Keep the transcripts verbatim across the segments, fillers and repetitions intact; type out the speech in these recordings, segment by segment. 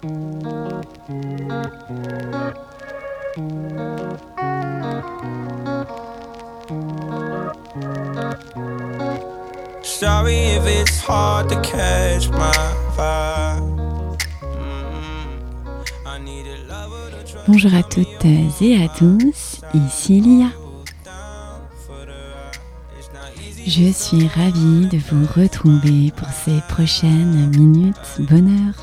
Sorry if it's hard to catch my vibe. Mm-hmm. I need a lover to try. Bonjour à toutes et à tous, ici Lia. Je suis ravie de vous retrouver pour ces prochaines minutes bonheur.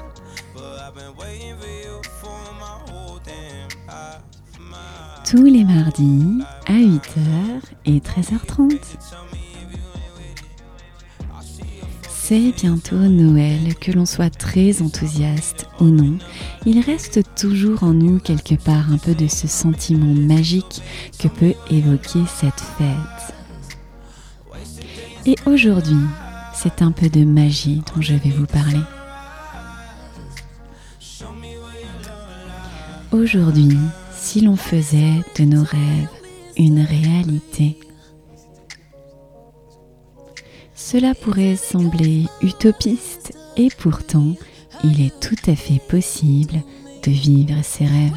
Tous les mardis à huit heures et treize heures trente. C'est bientôt Noël, que l'on soit très enthousiaste ou non, il reste toujours en nous quelque part un peu de ce sentiment magique que peut évoquer cette fête. Et aujourd'hui, c'est un peu de magie dont je vais vous parler. Aujourd'hui, si l'on faisait de nos rêves une réalité, cela pourrait sembler utopiste et pourtant, il est tout à fait possible de vivre ses rêves.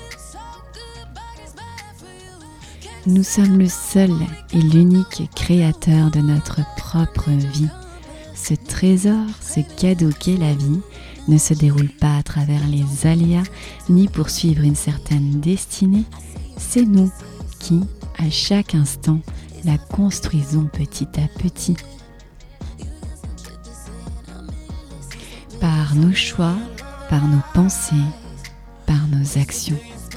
Nous sommes le seul et l'unique créateur de notre propre vie. Ce trésor, ce cadeau qu'est la vie, ne se déroule pas à travers les aléas ni pour suivre une certaine destinée. C'est nous qui, à chaque instant, la construisons petit à petit. Par nos choix, par nos pensées, par nos actions.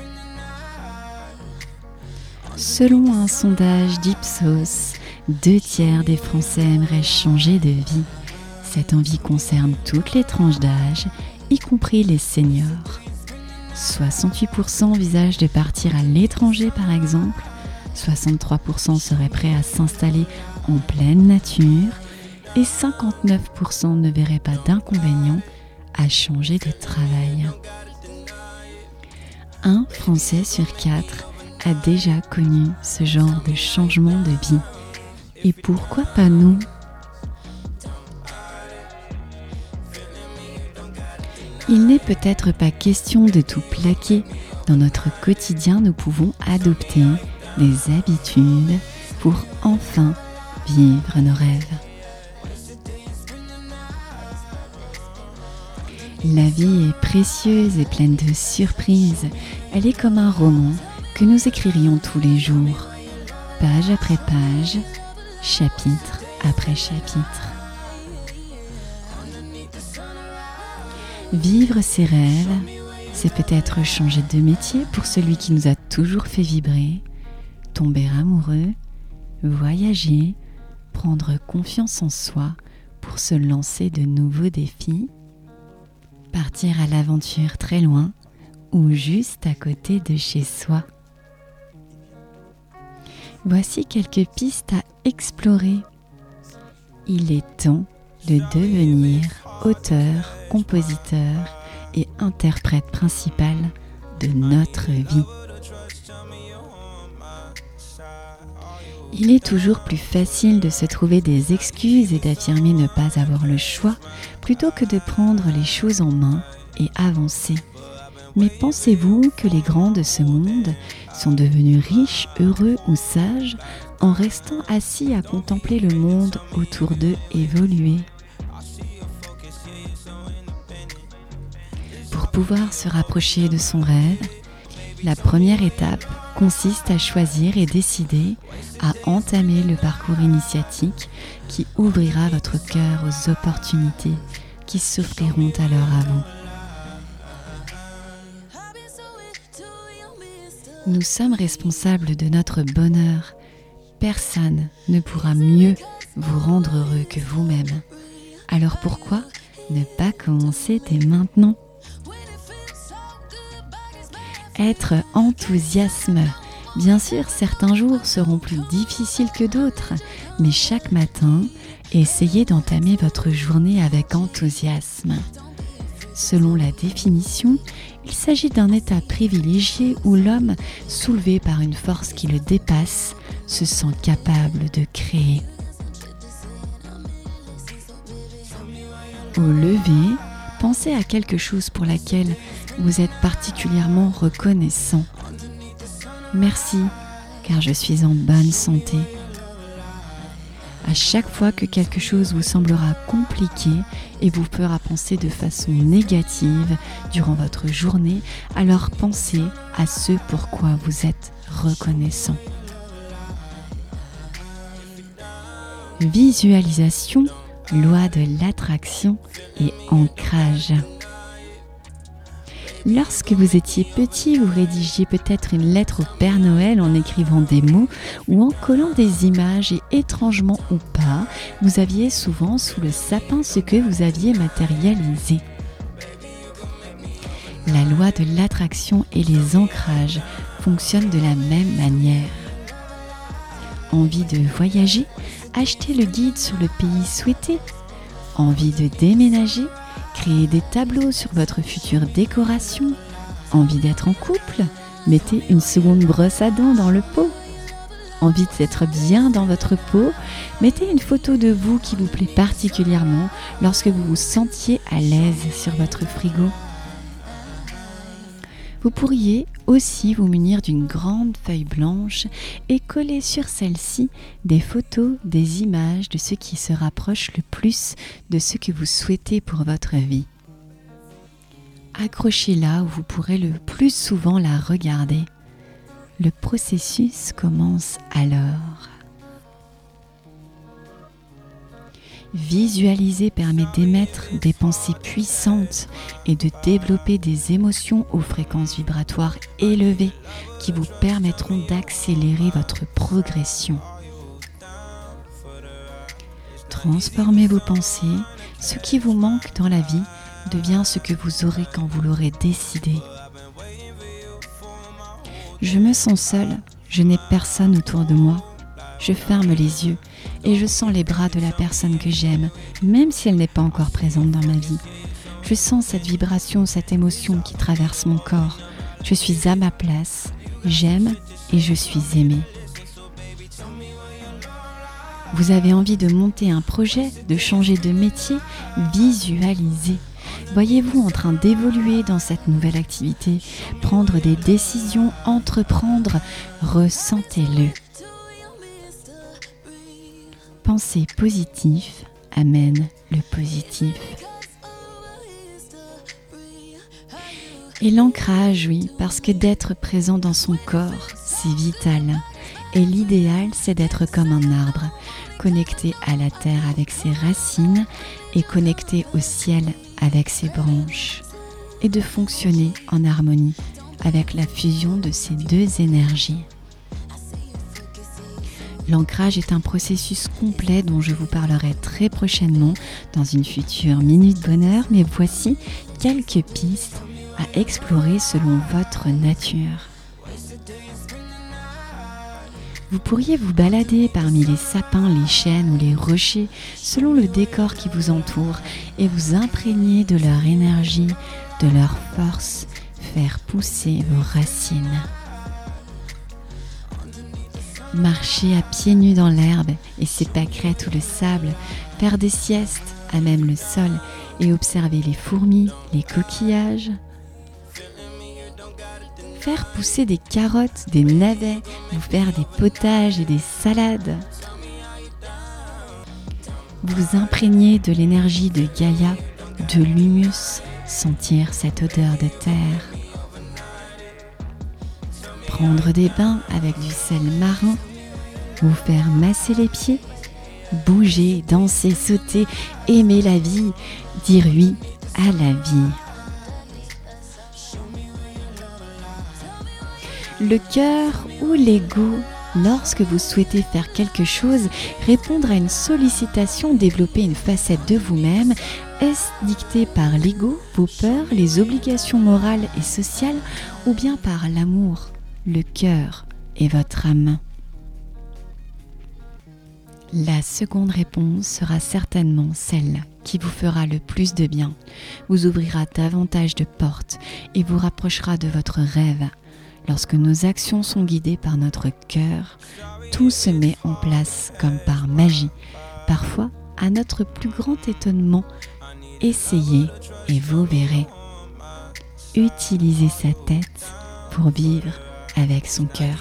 Selon un sondage d'Ipsos, deux tiers des Français aimeraient changer de vie. Cette envie concerne toutes les tranches d'âge, y compris les seniors. soixante-huit pour cent envisagent de partir à l'étranger par exemple, soixante-trois pour cent seraient prêts à s'installer en pleine nature et cinquante-neuf pour cent ne verraient pas d'inconvénient à changer de travail. Un Français sur quatre a déjà connu ce genre de changement de vie. Et pourquoi pas nous ? Il n'est peut-être pas question de tout plaquer. Dans notre quotidien, nous pouvons adopter des habitudes pour enfin vivre nos rêves. La vie est précieuse et pleine de surprises. Elle est comme un roman que nous écririons tous les jours, page après page, chapitre après chapitre. Vivre ses rêves, c'est peut-être changer de métier pour celui qui nous a toujours fait vibrer, tomber amoureux, voyager, prendre confiance en soi pour se lancer de nouveaux défis, partir à l'aventure très loin ou juste à côté de chez soi. Voici quelques pistes à explorer. Il est temps de devenir auteur, compositeur et interprète principal de notre vie. Il est toujours plus facile de se trouver des excuses et d'affirmer ne pas avoir le choix plutôt que de prendre les choses en main et avancer. Mais pensez-vous que les grands de ce monde sont devenus riches, heureux ou sages en restant assis à contempler le monde autour d'eux évoluer ? Pour pouvoir se rapprocher de son rêve, la première étape consiste à choisir et décider à entamer le parcours initiatique qui ouvrira votre cœur aux opportunités qui s'offriront alors à vous. Nous sommes responsables de notre bonheur. Personne ne pourra mieux vous rendre heureux que vous-même. Alors pourquoi ne pas commencer dès maintenant ? Être enthousiasme. Bien sûr, certains jours seront plus difficiles que d'autres, mais chaque matin, essayez d'entamer votre journée avec enthousiasme. Selon la définition, il s'agit d'un état privilégié où l'homme, soulevé par une force qui le dépasse, se sent capable de créer. Au lever, Pensez à quelque chose pour laquelle vous êtes particulièrement reconnaissant. Merci, car je suis en bonne santé. À chaque fois que quelque chose vous semblera compliqué et vous fera penser de façon négative durant votre journée, alors pensez à ce pourquoi vous êtes reconnaissant. Visualisation, loi de l'attraction et ancrage. Lorsque vous étiez petit, vous rédigiez peut-être une lettre au Père Noël en écrivant des mots ou en collant des images et étrangement ou pas, vous aviez souvent sous le sapin ce que vous aviez matérialisé. La loi de l'attraction et les ancrages fonctionnent de la même manière. Envie de voyager? Achetez le guide sur le pays souhaité. Envie de déménager? Créez des tableaux sur votre future décoration. Envie d'être en couple? Mettez une seconde brosse à dents dans le pot. Envie d'être bien dans votre peau? Mettez une photo de vous qui vous plaît particulièrement lorsque vous vous sentiez à l'aise sur votre frigo. Vous pourriez aussi vous munir d'une grande feuille blanche et coller sur celle-ci des photos, des images de ce qui se rapproche le plus de ce que vous souhaitez pour votre vie. Accrochez-la où vous pourrez le plus souvent la regarder. Le processus commence alors. Visualiser permet d'émettre des pensées puissantes et de développer des émotions aux fréquences vibratoires élevées qui vous permettront d'accélérer votre progression. Transformez vos pensées, ce qui vous manque dans la vie devient ce que vous aurez quand vous l'aurez décidé. Je me sens seule, je n'ai personne autour de moi. Je ferme les yeux et je sens les bras de la personne que j'aime, même si elle n'est pas encore présente dans ma vie. Je sens cette vibration, cette émotion qui traverse mon corps. Je suis à ma place, j'aime et je suis aimée. Vous avez envie de monter un projet, de changer de métier? Visualisez. Voyez-vous en train d'évoluer dans cette nouvelle activité, prendre des décisions, entreprendre? Ressentez-le. Penser positif amène le positif. Et l'ancrage, oui, parce que d'être présent dans son corps, c'est vital. Et l'idéal, c'est d'être comme un arbre, connecté à la terre avec ses racines et connecté au ciel avec ses branches, et de fonctionner en harmonie avec la fusion de ces deux énergies. L'ancrage est un processus complet dont je vous parlerai très prochainement dans une future Minute Bonheur, mais voici quelques pistes à explorer selon votre nature. Vous pourriez vous balader parmi les sapins, les chênes ou les rochers selon le décor qui vous entoure et vous imprégner de leur énergie, de leur force, faire pousser vos racines. Marcher à pieds nus dans l'herbe et ses pâquerettes ou le sable, faire des siestes à même le sol et observer les fourmis, les coquillages. Faire pousser des carottes, des navets, vous faire des potages et des salades. Vous imprégner de l'énergie de Gaïa, de l'humus, sentir cette odeur de terre. Prendre des bains avec du sel marin, vous faire masser les pieds, bouger, danser, sauter, aimer la vie, dire oui à la vie. Le cœur ou l'ego, lorsque vous souhaitez faire quelque chose, répondre à une sollicitation, développer une facette de vous-même, est-ce dicté par l'ego, vos peurs, les obligations morales et sociales, ou bien par l'amour, le cœur et votre âme? La seconde réponse sera certainement celle qui vous fera le plus de bien, vous ouvrira davantage de portes et vous rapprochera de votre rêve. Lorsque nos actions sont guidées par notre cœur, tout se met en place comme par magie, parfois à notre plus grand étonnement essayez et vous verrez. Utilisez sa tête pour vivre avec son cœur.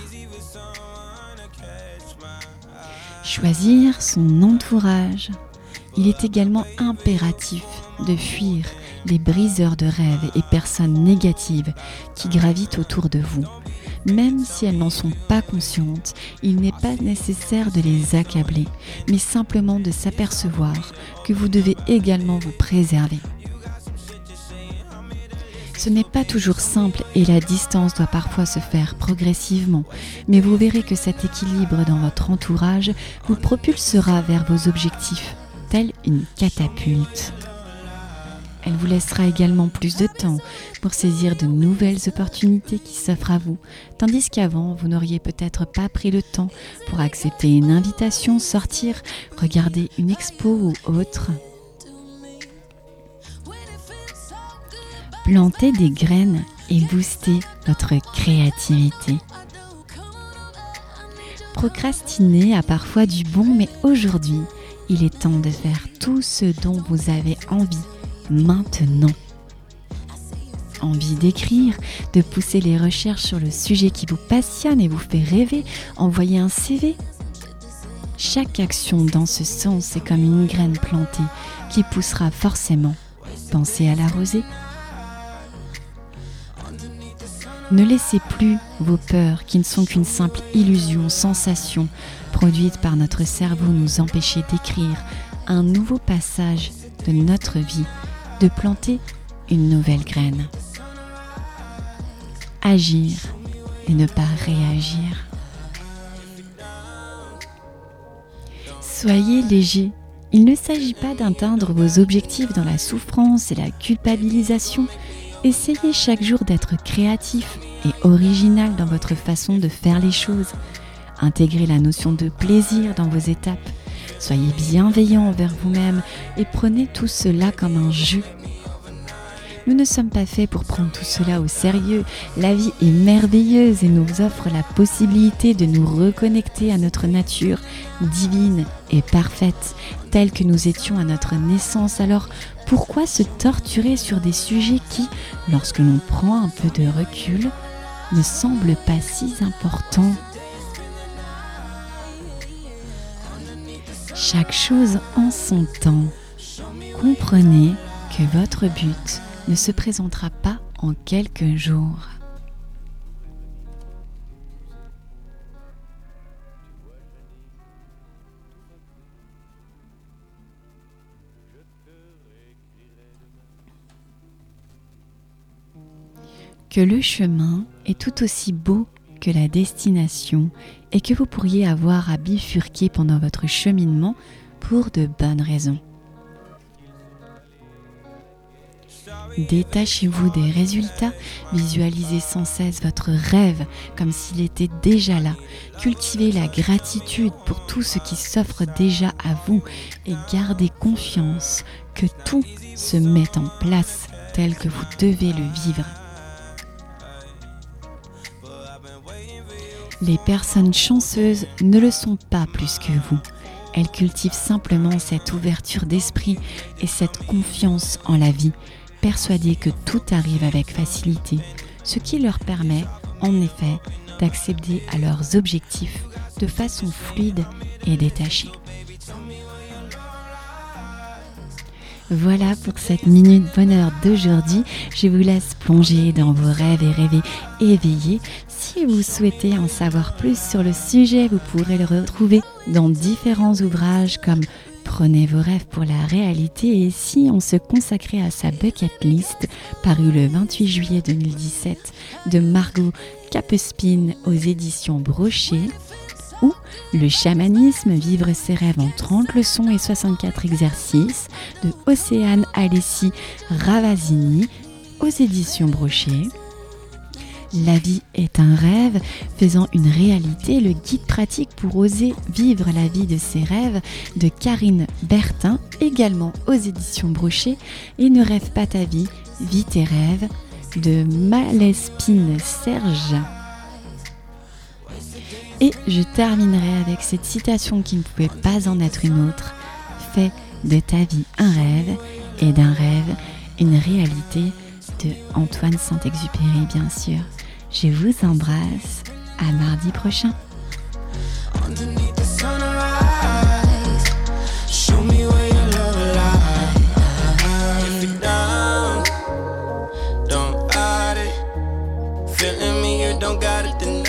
Choisir son entourage. Il est également impératif de fuir les briseurs de rêves et personnes négatives qui gravitent autour de vous. Même si elles n'en sont pas conscientes, il n'est pas nécessaire de les accabler, mais simplement de s'apercevoir que vous devez également vous préserver. Ce n'est pas toujours simple et la distance doit parfois se faire progressivement, mais vous verrez que cet équilibre dans votre entourage vous propulsera vers vos objectifs, telle une catapulte. Elle vous laissera également plus de temps pour saisir de nouvelles opportunités qui s'offrent à vous, tandis qu'avant, vous n'auriez peut-être pas pris le temps pour accepter une invitation, sortir, regarder une expo ou autre. Plantez des graines et boostez votre créativité. Procrastiner a parfois du bon, mais aujourd'hui, il est temps de faire tout ce dont vous avez envie maintenant. Envie d'écrire, de pousser les recherches sur le sujet qui vous passionne et vous fait rêver, envoyer un C V. Chaque action dans ce sens est comme une graine plantée qui poussera forcément. Pensez à l'arroser. Ne laissez plus vos peurs, qui ne sont qu'une simple illusion, sensation, produite par notre cerveau, nous empêcher d'écrire un nouveau passage de notre vie, de planter une nouvelle graine. Agir et ne pas réagir. Soyez léger. Il ne s'agit pas d'atteindre vos objectifs dans la souffrance et la culpabilisation. Essayez chaque jour d'être créatif et original dans votre façon de faire les choses. Intégrez la notion de plaisir dans vos étapes. Soyez bienveillant envers vous-même et prenez tout cela comme un jeu. Nous ne sommes pas faits pour prendre tout cela au sérieux. La vie est merveilleuse et nous offre la possibilité de nous reconnecter à notre nature divine et parfaite, telle que nous étions à notre naissance. Alors, pourquoi se torturer sur des sujets qui, lorsque l'on prend un peu de recul, ne semblent pas si importants ? Chaque chose en son temps. Comprenez que votre but ne se présentera pas en quelques jours. Que le chemin est tout aussi beau que la destination et que vous pourriez avoir à bifurquer pendant votre cheminement pour de bonnes raisons. Détachez-vous des résultats, visualisez sans cesse votre rêve comme s'il était déjà là. Cultivez la gratitude pour tout ce qui s'offre déjà à vous et gardez confiance que tout se met en place tel que vous devez le vivre. Les personnes chanceuses ne le sont pas plus que vous. Elles cultivent simplement cette ouverture d'esprit et cette confiance en la vie, persuadées que tout arrive avec facilité, ce qui leur permet, en effet, d'accéder à leurs objectifs de façon fluide et détachée. Voilà pour cette minute bonheur d'aujourd'hui. Je vous laisse plonger dans vos rêves et rêver éveillés. Si vous souhaitez en savoir plus sur le sujet, vous pourrez le retrouver dans différents ouvrages comme Prenez vos rêves pour la réalité et Si on se consacrait à sa bucket list, paru le vingt-huit juillet deux mille dix-sept de Margot Capespine aux éditions Brochet, ou Le chamanisme, vivre ses rêves en trente leçons et soixante-quatre exercices de Océane Alessi Ravasini aux éditions Brochet. La vie est un rêve, faisant une réalité, le guide pratique pour oser vivre la vie de ses rêves de Karine Bertin, également aux éditions Brochet, et Ne rêve pas ta vie, vis tes rêves de Malespine Serge. Et je terminerai avec cette citation qui ne pouvait pas en être une autre. Fais de ta vie un rêve et d'un rêve, une réalité de Antoine Saint-Exupéry, bien sûr. Je vous embrasse, à mardi prochain. Underneath the sunrise, show me where your love lies. If you're down, don't hide it. Feeling me, you don't gotta deny.